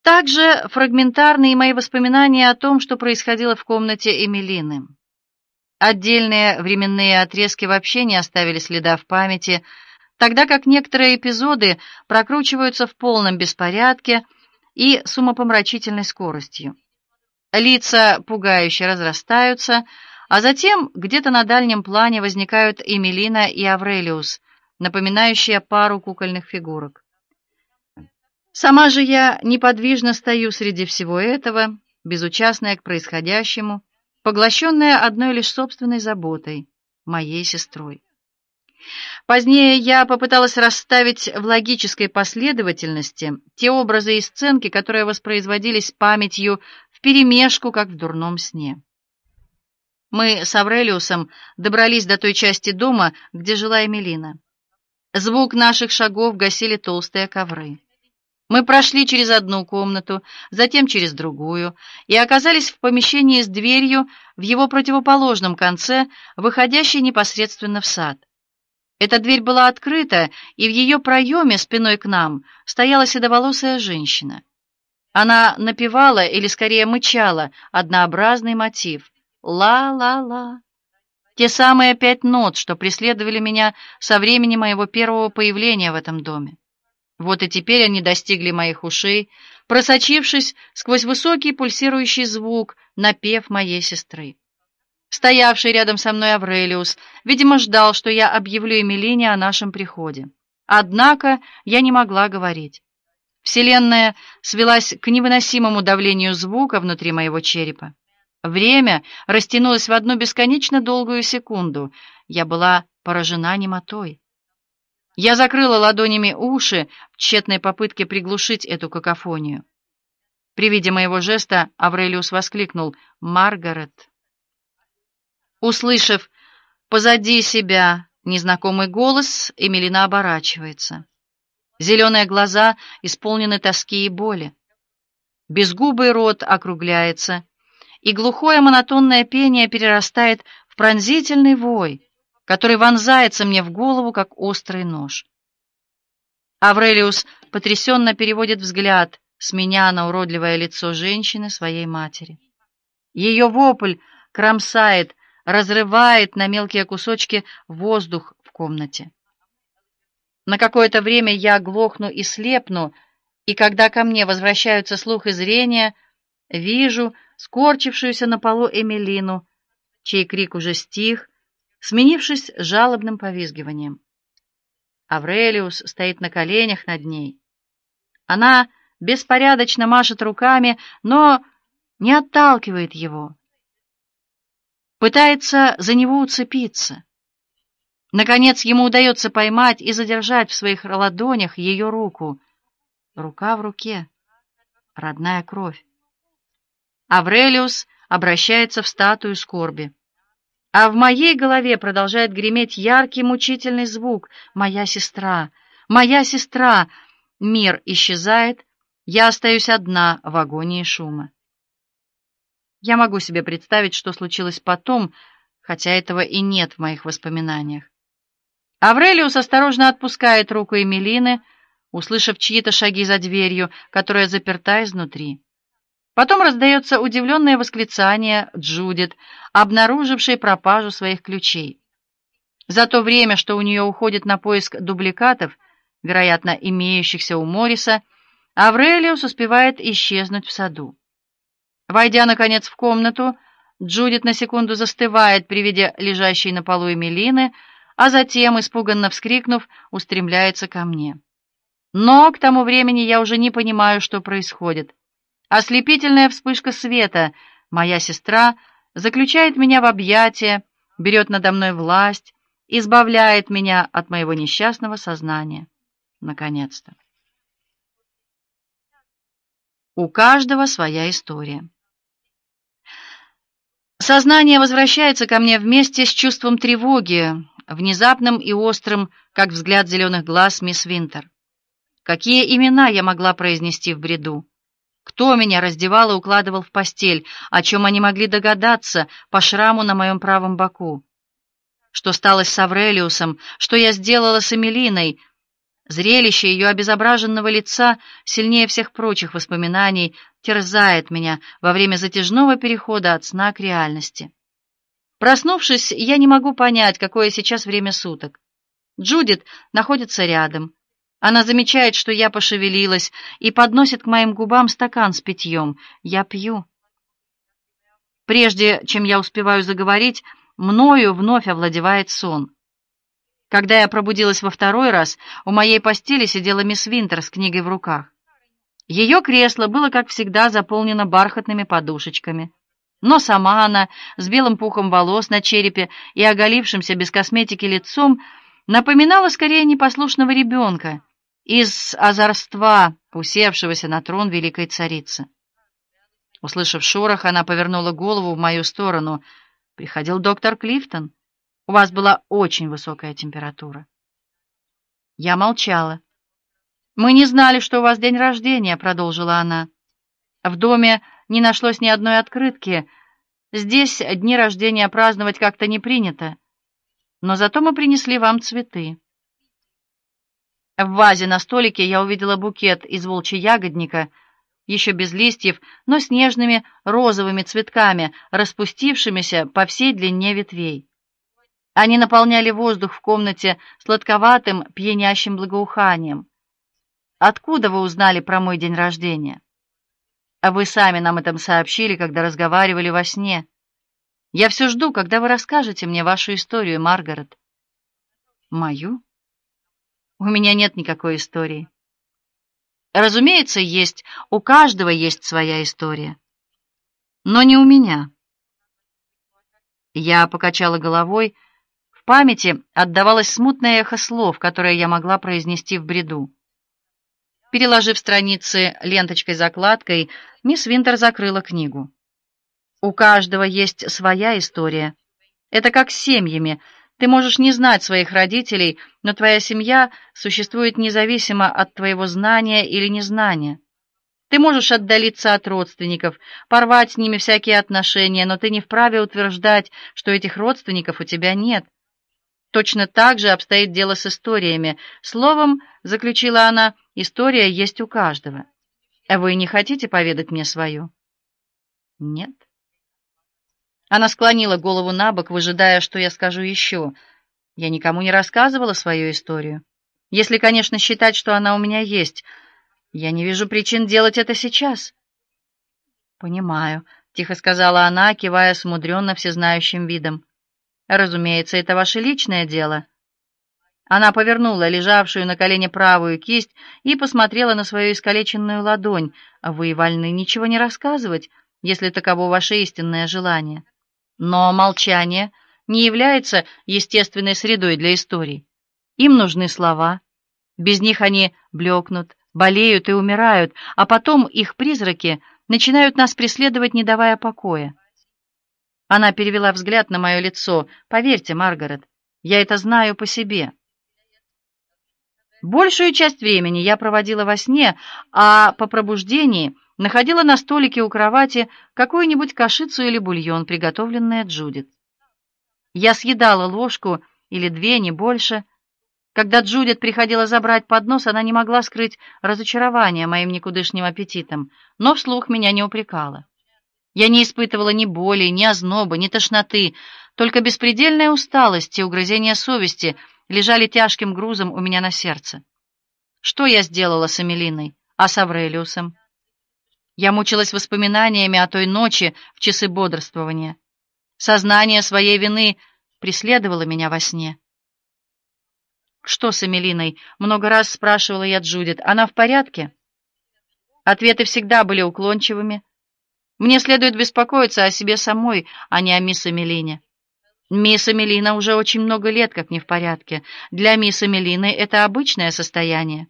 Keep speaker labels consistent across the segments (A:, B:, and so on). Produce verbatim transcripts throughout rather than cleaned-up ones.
A: Также фрагментарны и мои воспоминания о том, что происходило в комнате Эмилины. Отдельные временные отрезки вообще не оставили следа в памяти, тогда как некоторые эпизоды прокручиваются в полном беспорядке и с умопомрачительной скоростью. Лица пугающе разрастаются, а затем где-то на дальнем плане возникают Эмилина и Аврелиус, напоминающие пару кукольных фигурок. Сама же я неподвижно стою среди всего этого, безучастная к происходящему, поглощенная одной лишь собственной заботой, моей сестрой. Позднее я попыталась расставить в логической последовательности те образы и сценки, которые воспроизводились памятью вперемешку, как в дурном сне. Мы с Аврелиусом добрались до той части дома, где жила Эмилина. Звук наших шагов гасили толстые ковры. Мы прошли через одну комнату, затем через другую, и оказались в помещении с дверью в его противоположном конце, выходящей непосредственно в сад. Эта дверь была открыта, и в ее проеме спиной к нам стояла седоволосая женщина. Она напевала, или скорее мычала, однообразный мотив «ла-ла-ла». Те самые пять нот, что преследовали меня со времени моего первого появления в этом доме. Вот и теперь они достигли моих ушей, просочившись сквозь высокий пульсирующий звук, напев моей сестры. Стоявший рядом со мной Аврелиус, видимо, ждал, что я объявлю Эмилине о нашем приходе. Однако я не могла говорить. Вселенная свелась к невыносимому давлению звука внутри моего черепа. Время растянулось в одну бесконечно долгую секунду. Я была поражена немотой. Я закрыла ладонями уши в тщетной попытке приглушить эту какофонию. При виде моего жеста Аврелиус воскликнул «Маргарет!». Услышав позади себя незнакомый голос, Эмилина оборачивается. Зеленые глаза исполнены тоски и боли. Безгубый рот округляется, и глухое монотонное пение перерастает в пронзительный вой, который вонзается мне в голову, как острый нож. Аврелиус потрясенно переводит взгляд с меня на уродливое лицо женщины, своей матери. Ее вопль кромсает, разрывает на мелкие кусочки воздух в комнате. На какое-то время я глохну и слепну, и когда ко мне возвращаются слух и зрение, вижу скорчившуюся на полу Эмилину, чей крик уже стих, сменившись жалобным повизгиванием. Аврелиус стоит на коленях над ней. Она беспорядочно машет руками, но не отталкивает его. Пытается за него уцепиться. Наконец ему удается поймать и задержать в своих ладонях ее руку. Рука в руке. Родная кровь. Аврелиус обращается в статую скорби. А в моей голове продолжает греметь яркий мучительный звук «Моя сестра! Моя сестра!». Мир исчезает, я остаюсь одна в агонии шума. Я могу себе представить, что случилось потом, хотя этого и нет в моих воспоминаниях. Аврелиус осторожно отпускает руку Эмилины, услышав чьи-то шаги за дверью, которая заперта изнутри. Потом раздается удивленное восклицание Джудит, обнаружившей пропажу своих ключей. За то время, что у нее уходит на поиск дубликатов, вероятно, имеющихся у Морриса, Аврелиус успевает исчезнуть в саду. Войдя, наконец, в комнату, Джудит на секунду застывает при виде лежащей на полу Эмилины, а затем, испуганно вскрикнув, устремляется ко мне. Но к тому времени я уже не понимаю, что происходит. Ослепительная вспышка света, моя сестра, заключает меня в объятия, берет надо мной власть, избавляет меня от моего несчастного сознания. Наконец-то. У каждого своя история. Сознание возвращается ко мне вместе с чувством тревоги, внезапным и острым, как взгляд зеленых глаз мисс Винтер. Какие имена я могла произнести в бреду? Кто меня раздевал и укладывал в постель, о чем они могли догадаться по шраму на моем правом боку? Что стало с Аврелиусом, что я сделала с Эмилиной? Зрелище ее обезображенного лица сильнее всех прочих воспоминаний терзает меня во время затяжного перехода от сна к реальности. Проснувшись, я не могу понять, какое сейчас время суток. Джудит находится рядом. Она замечает, что я пошевелилась, и подносит к моим губам стакан с питьем. Я пью. Прежде чем я успеваю заговорить, мною вновь овладевает сон. Когда я пробудилась во второй раз, у моей постели сидела мисс Винтер с книгой в руках. Ее кресло было, как всегда, заполнено бархатными подушечками. Но сама она, с белым пухом волос на черепе и оголившимся без косметики лицом, напоминала скорее непослушного ребенка из озорства, усевшегося на трон великой царицы. Услышав шорох, она повернула голову в мою сторону. «Приходил доктор Клифтон. У вас была очень высокая температура». Я молчала. «Мы не знали, что у вас день рождения», — продолжила она. «В доме не нашлось ни одной открытки. Здесь дни рождения праздновать как-то не принято. Но зато мы принесли вам цветы». В вазе на столике я увидела букет из волчья-ягодника, еще без листьев, но с нежными розовыми цветками, распустившимися по всей длине ветвей. Они наполняли воздух в комнате сладковатым, пьянящим благоуханием. «Откуда вы узнали про мой день рождения?» «А вы сами нам это сообщили, когда разговаривали во сне. Я все жду, когда вы расскажете мне вашу историю, Маргарет». «Мою? У меня нет никакой истории». «Разумеется, есть. У каждого есть своя история. Но не у меня». Я покачала головой. В памяти отдавалось смутное эхо слов, которые я могла произнести в бреду. Переложив страницы ленточкой-закладкой, мисс Винтер закрыла книгу. «У каждого есть своя история. Это как с семьями. Ты можешь не знать своих родителей, но твоя семья существует независимо от твоего знания или незнания. Ты можешь отдалиться от родственников, порвать с ними всякие отношения, но ты не вправе утверждать, что этих родственников у тебя нет. Точно так же обстоит дело с историями. Словом, заключила она, история есть у каждого. А вы не хотите поведать мне свою?» «Нет». Она склонила голову набок, выжидая, что я скажу еще. Я никому не рассказывала свою историю. Если, конечно, считать, что она у меня есть. Я не вижу причин делать это сейчас. «Понимаю», — тихо сказала она, кивая с умудренно всезнающим видом. «Разумеется, это ваше личное дело». Она повернула лежавшую на колене правую кисть и посмотрела на свою искалеченную ладонь. «Вы вольны ничего не рассказывать, если таково ваше истинное желание. Но молчание не является естественной средой для историй. Им нужны слова. Без них они блекнут, болеют и умирают, а потом их призраки начинают нас преследовать, не давая покоя». Она перевела взгляд на мое лицо. «Поверьте, Маргарет, я это знаю по себе. Большую часть времени я проводила во сне, а по пробуждении находила на столике у кровати какую-нибудь кашицу или бульон, приготовленный Джудит. Я съедала ложку или две, не больше. Когда Джудит приходила забрать поднос, она не могла скрыть разочарование моим никудышним аппетитом, но вслух меня не упрекала. Я не испытывала ни боли, ни озноба, ни тошноты, только беспредельная усталость и угрызения совести лежали тяжким грузом у меня на сердце. Что я сделала с Эмилиной, а с Аврелиусом? Я мучилась воспоминаниями о той ночи в часы бодрствования. Сознание своей вины преследовало меня во сне. «Что с Эмилиной?» — много раз спрашивала я Джудит. «Она в порядке?» Ответы всегда были уклончивыми. Мне следует беспокоиться о себе самой, а не о мисс Эмилине. Мисс Эмилина уже очень много лет как не в порядке. Для мисс Эмилины это обычное состояние.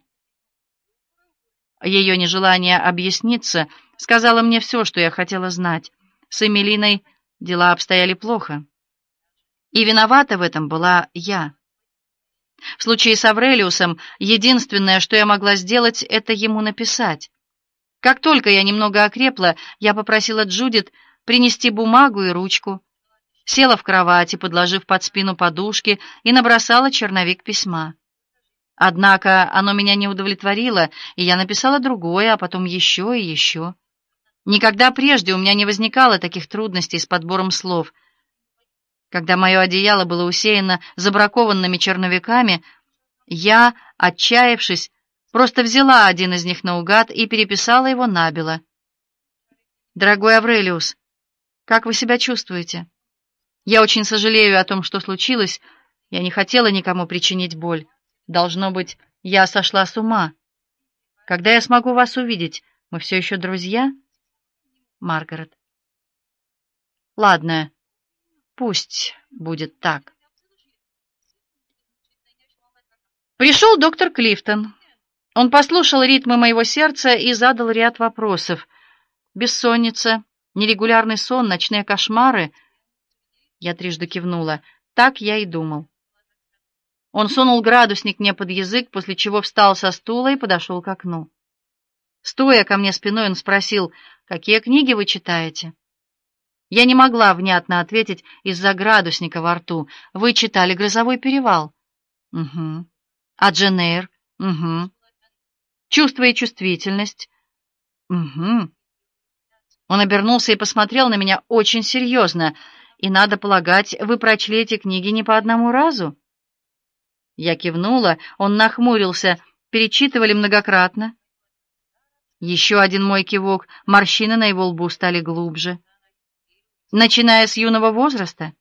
A: Ее нежелание объясниться сказала мне все, что я хотела знать. С Эмилиной дела обстояли плохо. И виновата в этом была я. В случае с Аврелиусом единственное, что я могла сделать, это ему написать. Как только я немного окрепла, я попросила Джудит принести бумагу и ручку, села в кровати, подложив под спину подушки, и набросала черновик письма. Однако оно меня не удовлетворило, и я написала другое, а потом еще и еще. Никогда прежде у меня не возникало таких трудностей с подбором слов. Когда мое одеяло было усеяно забракованными черновиками, я, отчаявшись, просто взяла один из них наугад и переписала его набело. «Дорогой Аврелиус, как вы себя чувствуете? Я очень сожалею о том, что случилось. Я не хотела никому причинить боль. Должно быть, я сошла с ума. Когда я смогу вас увидеть? Мы все еще друзья?» Маргарет. «Ладно, пусть будет так». Пришел доктор Клифтон. Он послушал ритмы моего сердца и задал ряд вопросов. Бессонница, нерегулярный сон, ночные кошмары. Я трижды кивнула. Так я и думал. Он сунул градусник мне под язык, после чего встал со стула и подошел к окну. Стоя ко мне спиной, он спросил: «Какие книги вы читаете?» Я не могла внятно ответить из-за градусника во рту. «Вы читали «Грозовой перевал»?» «Угу». «А Джейн Эйр?» «Угу». «Чувство и чувствительность?» «Угу». Он обернулся и посмотрел на меня очень серьезно. «И, надо полагать, вы прочли эти книги не по одному разу?» Я кивнула, он нахмурился. «Перечитывали многократно?» Еще один мой кивок, морщины на его лбу стали глубже. «Начиная с юного возраста?»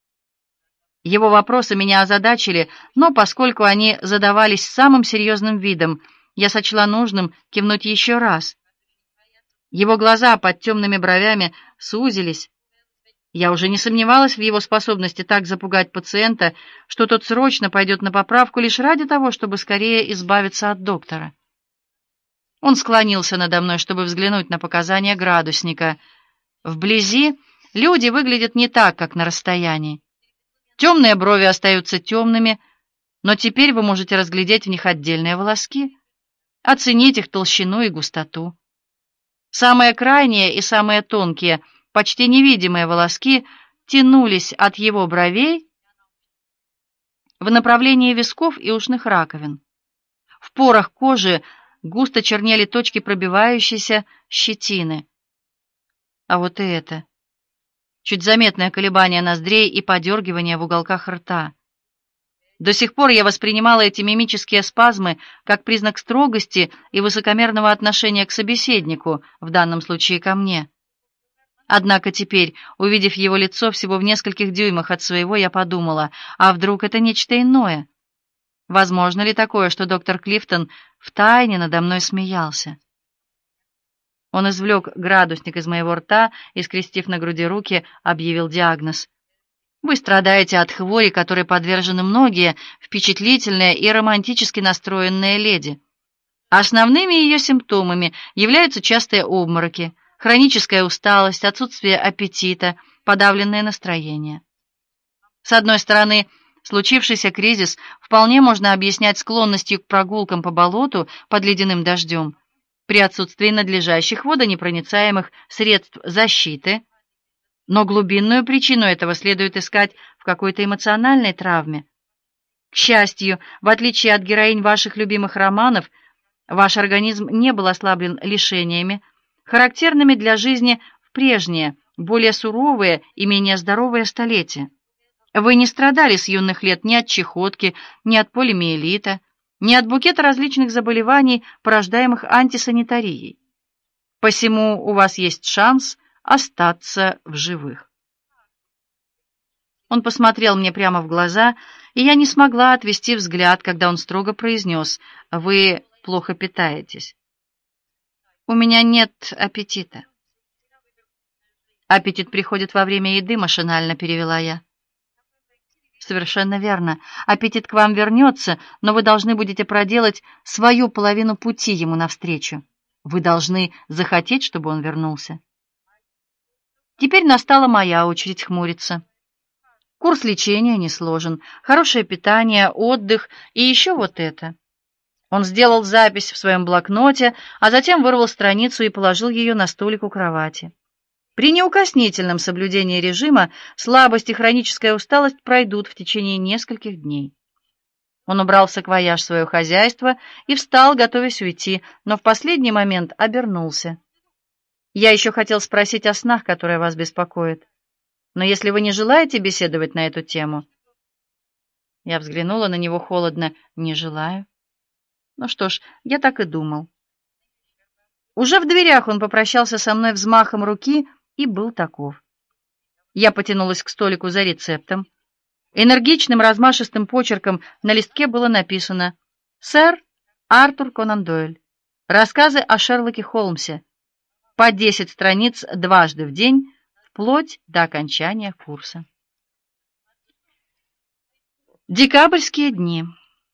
A: Его вопросы меня озадачили, но поскольку они задавались самым серьезным видом, я сочла нужным кивнуть еще раз. Его глаза под темными бровями сузились. Я уже не сомневалась в его способности так запугать пациента, что тот срочно пойдет на поправку лишь ради того, чтобы скорее избавиться от доктора. Он склонился надо мной, чтобы взглянуть на показания градусника. Вблизи люди выглядят не так, как на расстоянии. Темные брови остаются темными, но теперь вы можете разглядеть в них отдельные волоски, оценить их толщину и густоту. Самые крайние и самые тонкие, почти невидимые волоски тянулись от его бровей в направлении висков и ушных раковин. В порах кожи густо чернели точки пробивающейся щетины. А вот и это. Чуть заметное колебание ноздрей и подергивание в уголках рта. До сих пор я воспринимала эти мимические спазмы как признак строгости и высокомерного отношения к собеседнику, в данном случае ко мне. Однако теперь, увидев его лицо всего в нескольких дюймах от своего, я подумала, а вдруг это нечто иное? Возможно ли такое, что доктор Клифтон втайне надо мной смеялся? Он извлек градусник из моего рта и, скрестив на груди руки, объявил диагноз. Вы страдаете от хвори, которой подвержены многие впечатлительные и романтически настроенные леди. Основными ее симптомами являются частые обмороки, хроническая усталость, отсутствие аппетита, подавленное настроение. С одной стороны, случившийся кризис вполне можно объяснять склонностью к прогулкам по болоту под ледяным дождем, при отсутствии надлежащих водонепроницаемых средств защиты, но глубинную причину этого следует искать в какой-то эмоциональной травме. К счастью, в отличие от героинь ваших любимых романов, ваш организм не был ослаблен лишениями, характерными для жизни в прежние, более суровые и менее здоровые столетия. Вы не страдали с юных лет ни от чехотки, ни от полимиелита, ни от букета различных заболеваний, порождаемых антисанитарией. Посему у вас есть шанс остаться в живых. Он посмотрел мне прямо в глаза, и я не смогла отвести взгляд, когда он строго произнес: «Вы плохо питаетесь». «У меня нет аппетита». «Аппетит приходит во время еды», — машинально перевела я. «Совершенно верно. Аппетит к вам вернется, но вы должны будете проделать свою половину пути ему навстречу. Вы должны захотеть, чтобы он вернулся». Теперь настала моя очередь хмуриться. Курс лечения не сложен, хорошее питание, отдых и еще вот это. Он сделал запись в своем блокноте, а затем вырвал страницу и положил ее на столик у кровати. При неукоснительном соблюдении режима слабость и хроническая усталость пройдут в течение нескольких дней. Он убрал в саквояж свое хозяйство и встал, готовясь уйти, но в последний момент обернулся. «Я еще хотел спросить о снах, которые вас беспокоят. Но если вы не желаете беседовать на эту тему...» Я взглянула на него холодно. «Не желаю». Ну что ж, я так и думал. Уже в дверях он попрощался со мной взмахом руки и был таков. Я потянулась к столику за рецептом. Энергичным размашистым почерком на листке было написано: «Сэр Артур Конан Дойль. Рассказы о Шерлоке Холмсе. По десять страниц дважды в день, вплоть до окончания курса». Декабрьские дни.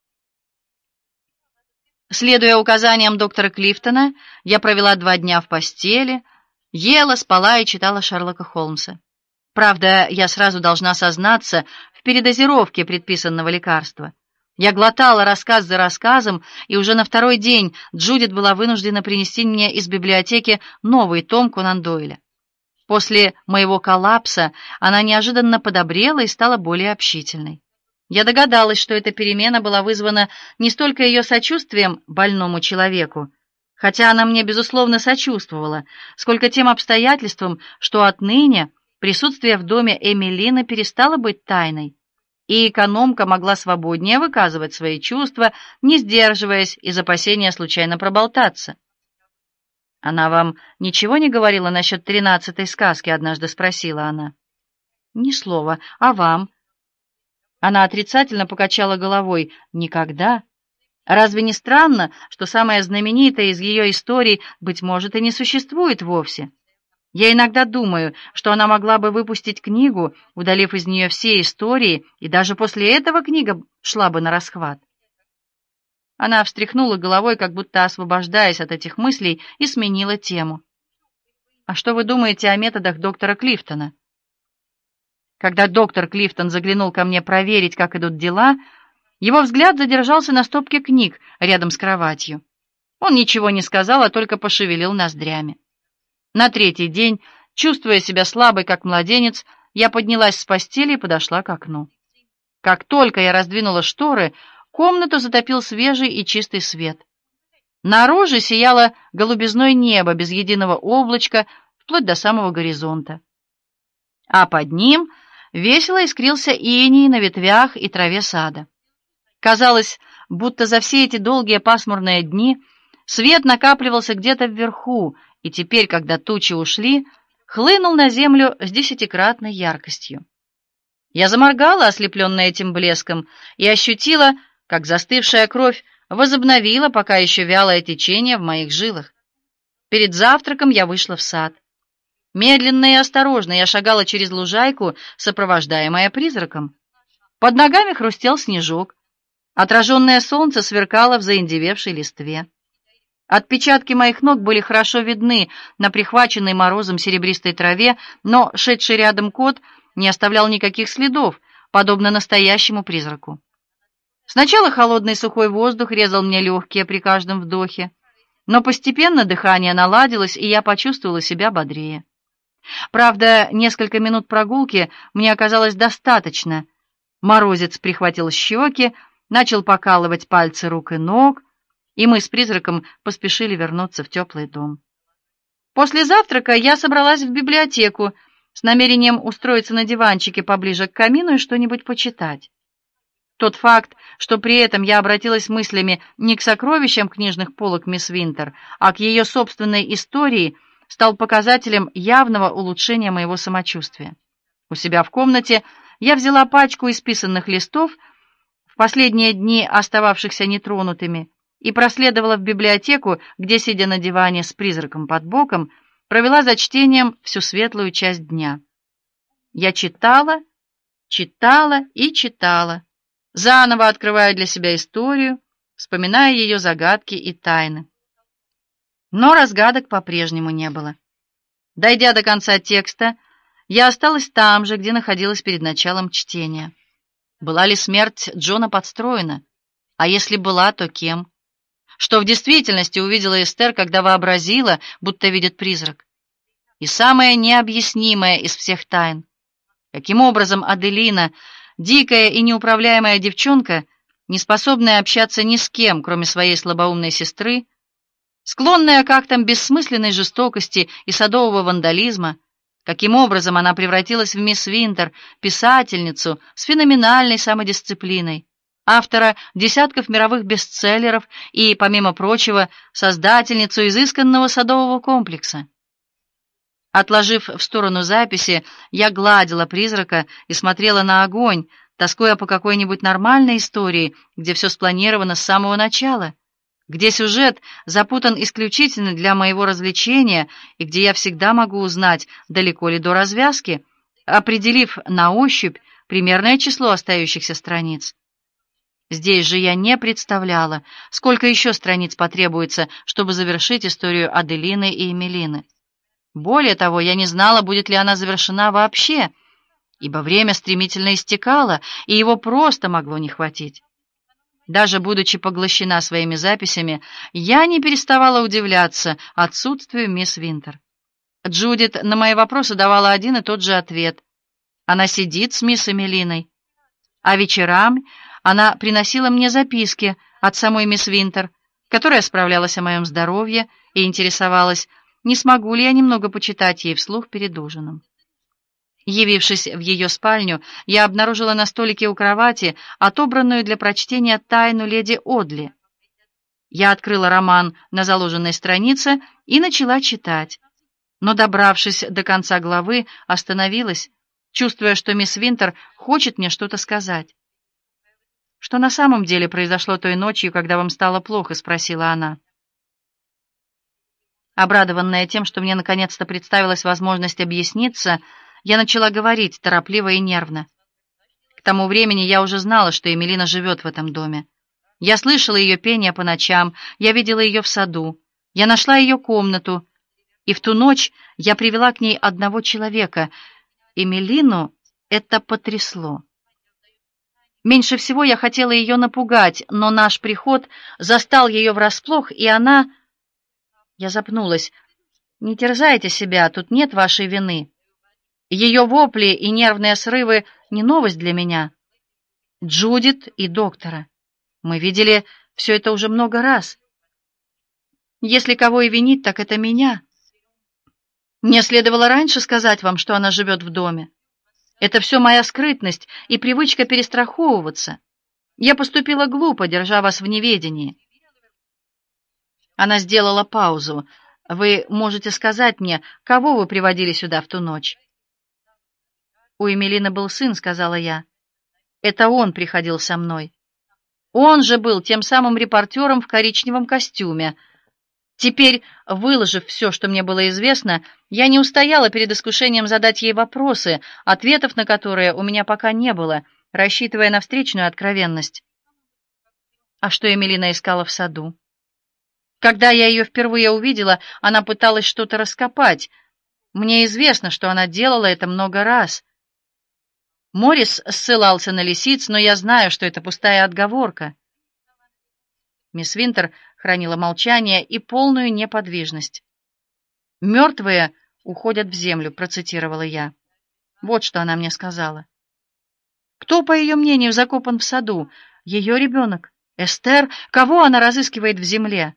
A: Следуя указаниям доктора Клифтона, я провела два дня в постели, ела, спала и читала Шерлока Холмса. Правда, я сразу должна сознаться в передозировке предписанного лекарства. Я глотала рассказ за рассказом, и уже на второй день Джудит была вынуждена принести мне из библиотеки новый том Конан Дойля. После моего коллапса она неожиданно подобрела и стала более общительной. Я догадалась, что эта перемена была вызвана не столько ее сочувствием больному человеку, хотя она мне, безусловно, сочувствовала, сколько тем обстоятельством, что отныне присутствие в доме Эмилины перестало быть тайной, и экономка могла свободнее выказывать свои чувства, не сдерживаясь из опасения случайно проболтаться. «Она вам ничего не говорила насчет тринадцатой сказки?» — однажды спросила она. «Ни слова. А вам?» Она отрицательно покачала головой. «Никогда. Разве не странно, что самая знаменитая из ее историй, быть может, и не существует вовсе? Я иногда думаю, что она могла бы выпустить книгу, удалив из нее все истории, и даже после этого книга шла бы нарасхват». Она встряхнула головой, как будто освобождаясь от этих мыслей, и сменила тему. «А что вы думаете о методах доктора Клифтона?» Когда доктор Клифтон заглянул ко мне проверить, как идут дела, его взгляд задержался на стопке книг рядом с кроватью. Он ничего не сказал, а только пошевелил ноздрями. На третий день, чувствуя себя слабой, как младенец, я поднялась с постели и подошла к окну. Как только я раздвинула шторы, комнату затопил свежий и чистый свет. Наружу сияло голубизной небо без единого облачка, вплоть до самого горизонта. А под ним весело искрился иней на ветвях и траве сада. Казалось, будто за все эти долгие пасмурные дни свет накапливался где-то вверху, и теперь, когда тучи ушли, хлынул на землю с десятикратной яркостью. Я заморгала, ослепленная этим блеском, и ощутила, как застывшая кровь возобновила пока еще вялое течение в моих жилах. Перед завтраком я вышла в сад. Медленно и осторожно я шагала через лужайку, сопровождаемая призраком. Под ногами хрустел снежок. Отраженное солнце сверкало в заиндевевшей листве. Отпечатки моих ног были хорошо видны на прихваченной морозом серебристой траве, но шедший рядом кот не оставлял никаких следов, подобно настоящему призраку. Сначала холодный сухой воздух резал мне легкие при каждом вдохе, но постепенно дыхание наладилось, и я почувствовала себя бодрее. Правда, несколько минут прогулки мне оказалось достаточно. Морозец прихватил щеки, начал покалывать пальцы рук и ног, и мы с призраком поспешили вернуться в теплый дом. После завтрака я собралась в библиотеку с намерением устроиться на диванчике поближе к камину и что-нибудь почитать. Тот факт, что при этом я обратилась мыслями не к сокровищам книжных полок мисс Винтер, а к ее собственной истории, стал показателем явного улучшения моего самочувствия. У себя в комнате я взяла пачку исписанных листов, в последние дни остававшихся нетронутыми, и проследовала в библиотеку, где, сидя на диване с призраком под боком, провела за чтением всю светлую часть дня. Я читала, читала и читала, заново открывая для себя историю, вспоминая ее загадки и тайны. Но разгадок по-прежнему не было. Дойдя до конца текста, я осталась там же, где находилась перед началом чтения. Была ли смерть Джона подстроена? А если была, то кем? Что в действительности увидела Эстер, когда вообразила, будто видит призрак? И самое необъяснимое из всех тайн: каким образом Аделина, дикая и неуправляемая девчонка, неспособная общаться ни с кем, кроме своей слабоумной сестры, склонная к актам бессмысленной жестокости и садового вандализма, каким образом она превратилась в мисс Винтер, писательницу с феноменальной самодисциплиной, автора десятков мировых бестселлеров и, помимо прочего, создательницу изысканного садового комплекса. Отложив в сторону записи, я гладила призрака и смотрела на огонь, тоскуя по какой-нибудь нормальной истории, где все спланировано с самого начала, где сюжет запутан исключительно для моего развлечения и где я всегда могу узнать, далеко ли до развязки, определив на ощупь примерное число остающихся страниц. Здесь же я не представляла, сколько еще страниц потребуется, чтобы завершить историю Аделины и Эмилины. Более того, я не знала, будет ли она завершена вообще, ибо время стремительно истекало, и его просто могло не хватить. Даже будучи поглощена своими записями, я не переставала удивляться отсутствию мисс Винтер. Джудит на мои вопросы давала один и тот же ответ. Она сидит с мисс Эмилиной. А вечерам она приносила мне записки от самой мисс Винтер, которая справлялась о моем здоровье и интересовалась, не смогу ли я немного почитать ей вслух перед ужином. Явившись в ее спальню, я обнаружила на столике у кровати отобранную для прочтения «Тайну леди Одли». Я открыла роман на заложенной странице и начала читать, но, добравшись до конца главы, остановилась, чувствуя, что мисс Винтер хочет мне что-то сказать. «Что на самом деле произошло той ночью, когда вам стало плохо?» — спросила она. Обрадованная тем, что мне наконец-то представилась возможность объясниться, я начала говорить торопливо и нервно. К тому времени я уже знала, что Эмилина живет в этом доме. Я слышала ее пение по ночам, я видела ее в саду, я нашла ее комнату, и в ту ночь я привела к ней одного человека. Эмилину это потрясло. Меньше всего я хотела ее напугать, но наш приход застал ее врасплох, и она... Я запнулась. «Не терзайте себя, тут нет вашей вины. Ее вопли и нервные срывы не новость для меня. Джудит и доктора. Мы видели все это уже много раз. Если кого и винить, так это меня. Мне следовало раньше сказать вам, что она живет в доме. Это все моя скрытность и привычка перестраховываться. Я поступила глупо, держа вас в неведении». Она сделала паузу. «Вы можете сказать мне, кого вы приводили сюда в ту ночь?» «У Эмилины был сын», — сказала я. «Это он приходил со мной. Он же был тем самым репортером в коричневом костюме. Теперь, выложив все, что мне было известно, я не устояла перед искушением задать ей вопросы, ответов на которые у меня пока не было, рассчитывая на встречную откровенность. А что Эмилина искала в саду? Когда я ее впервые увидела, она пыталась что-то раскопать. Мне известно, что она делала это много раз. Моррис ссылался на лисиц, но я знаю, что это пустая отговорка». Мисс Винтер хранила молчание и полную неподвижность. «Мертвые уходят в землю», — процитировала я. Вот что она мне сказала. Кто, по ее мнению, закопан в саду? Ее ребенок? Эстер? Кого она разыскивает в земле?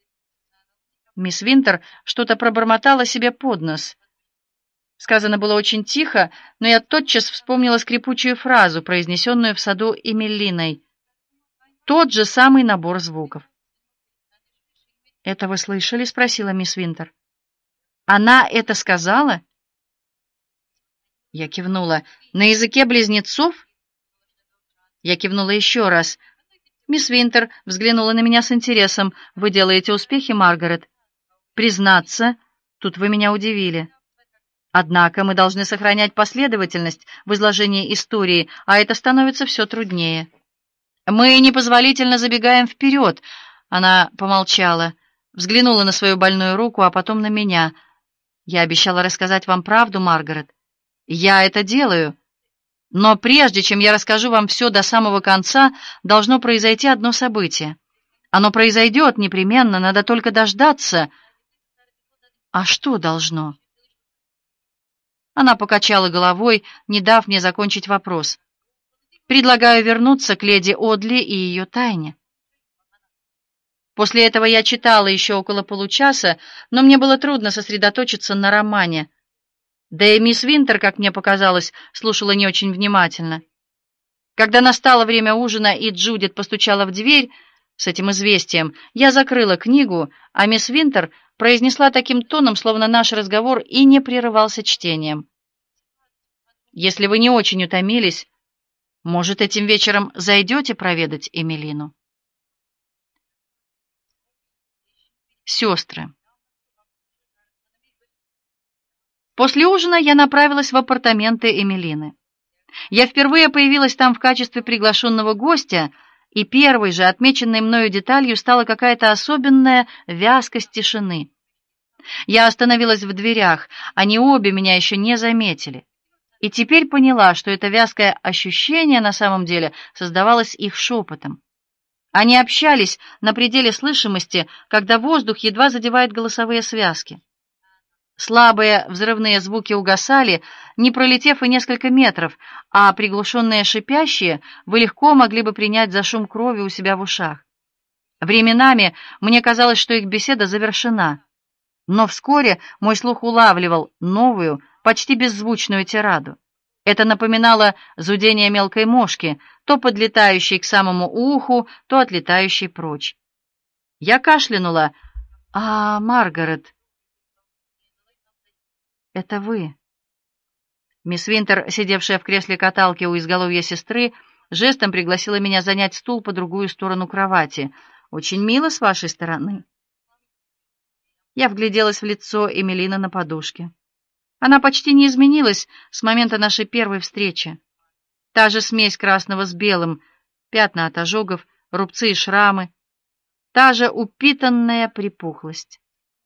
A: Мисс Винтер что-то пробормотала себе под нос. Сказано было очень тихо, но я тотчас вспомнила скрипучую фразу, произнесенную в саду Эмилиной. Тот же самый набор звуков. «Это вы слышали?» — спросила мисс Винтер. «Она это сказала?» Я кивнула. «На языке близнецов?» Я кивнула еще раз. Мисс Винтер взглянула на меня с интересом. «Вы делаете успехи, Маргарет?» «Признаться, тут вы меня удивили. Однако мы должны сохранять последовательность в изложении истории, а это становится все труднее. Мы непозволительно забегаем вперед». Она помолчала, взглянула на свою больную руку, а потом на меня. «Я обещала рассказать вам правду, Маргарет. Я это делаю. Но прежде чем я расскажу вам все до самого конца, должно произойти одно событие. Оно произойдет непременно, надо только дождаться». «А что должно?» Она покачала головой, не дав мне закончить вопрос. Предлагаю вернуться к леди Одли и ее тайне. После этого я читала еще около получаса, но мне было трудно сосредоточиться на романе. Да и мисс Винтер, как мне показалось, слушала не очень внимательно. Когда настало время ужина и Джудит постучала в дверь с этим известием, я закрыла книгу, а мисс Винтер произнесла таким тоном, словно наш разговор и не прерывался чтением: «Если вы не очень утомились, может, этим вечером зайдете проведать Эмилину?» Сестры. После ужина я направилась в апартаменты Эмилины. Я впервые появилась там в качестве приглашенного гостя, и первой же отмеченной мною деталью стала какая-то особенная вязкость тишины. Я остановилась в дверях, они обе меня еще не заметили, и теперь поняла, что это вязкое ощущение на самом деле создавалось их шепотом. Они общались на пределе слышимости, когда воздух едва задевает голосовые связки. Слабые взрывные звуки угасали, не пролетев и несколько метров, а приглушенные шипящие вы легко могли бы принять за шум крови у себя в ушах. Временами мне казалось, что их беседа завершена, но вскоре мой слух улавливал новую, почти беззвучную тираду. Это напоминало зудение мелкой мошки, то подлетающей к самому уху, то отлетающей прочь. Я кашлянула. «А, Маргарет, это вы?» Мисс Винтер, сидевшая в кресле каталки у изголовья сестры, жестом пригласила меня занять стул по другую сторону кровати. «Очень мило с вашей стороны». Я вгляделась в лицо Эмилины на подушке. Она почти не изменилась с момента нашей первой встречи. Та же смесь красного с белым, пятна от ожогов, рубцы и шрамы, та же упитанная припухлость,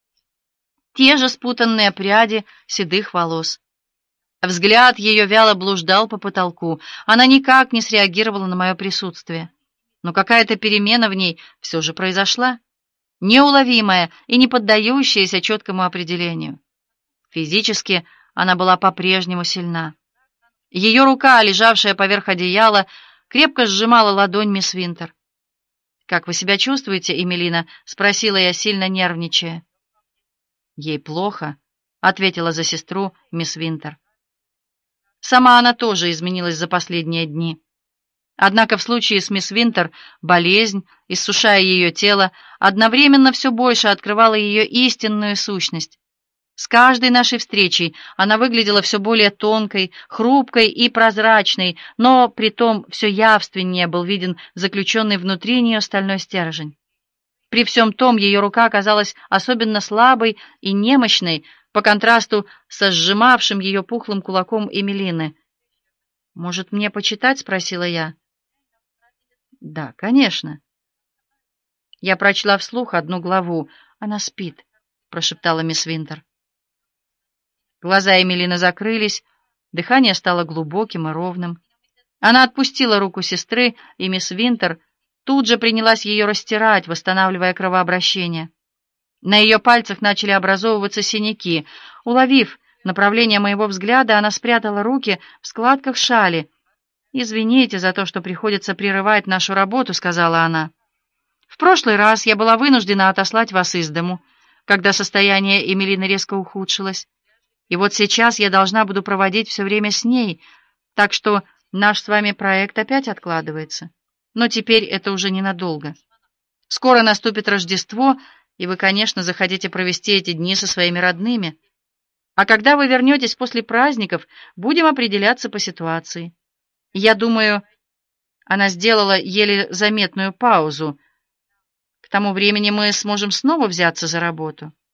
A: те же спутанные пряди седых волос. Взгляд ее вяло блуждал по потолку. Она никак не среагировала на мое присутствие. Но какая-то перемена в ней все же произошла, неуловимая и не поддающаяся четкому определению. Физически она была по-прежнему сильна. Ее рука, лежавшая поверх одеяла, крепко сжимала ладонь мисс Винтер. «Как вы себя чувствуете, Эмилина?» — спросила я, сильно нервничая. «Ей плохо», — ответила за сестру мисс Винтер. Сама она тоже изменилась за последние дни. Однако в случае с мисс Винтер болезнь, иссушая ее тело, одновременно все больше открывала ее истинную сущность. С каждой нашей встречей она выглядела все более тонкой, хрупкой и прозрачной, но притом все явственнее был виден заключенный внутри нее стальной стержень. При всем том ее рука оказалась особенно слабой и немощной по контрасту со сжимавшим ее пухлым кулаком Эмилины. «Может, мне почитать?» — спросила я. «Да, конечно». Я прочла вслух одну главу. «Она спит», — прошептала мисс Винтер. Глаза Эмилины закрылись, дыхание стало глубоким и ровным. Она отпустила руку сестры, и мисс Винтер тут же принялась ее растирать, восстанавливая кровообращение. На ее пальцах начали образовываться синяки. Уловив направление моего взгляда, она спрятала руки в складках шали. «Извините за то, что приходится прерывать нашу работу», — сказала она. «В прошлый раз я была вынуждена отослать вас из дому, когда состояние Эмилины резко ухудшилось. И вот сейчас я должна буду проводить все время с ней, так что наш с вами проект опять откладывается. Но теперь это уже ненадолго. Скоро наступит Рождество, и вы, конечно, захотите провести эти дни со своими родными. А когда вы вернетесь после праздников, будем определяться по ситуации. Я думаю...» Она сделала еле заметную паузу. «К тому времени мы сможем снова взяться за работу».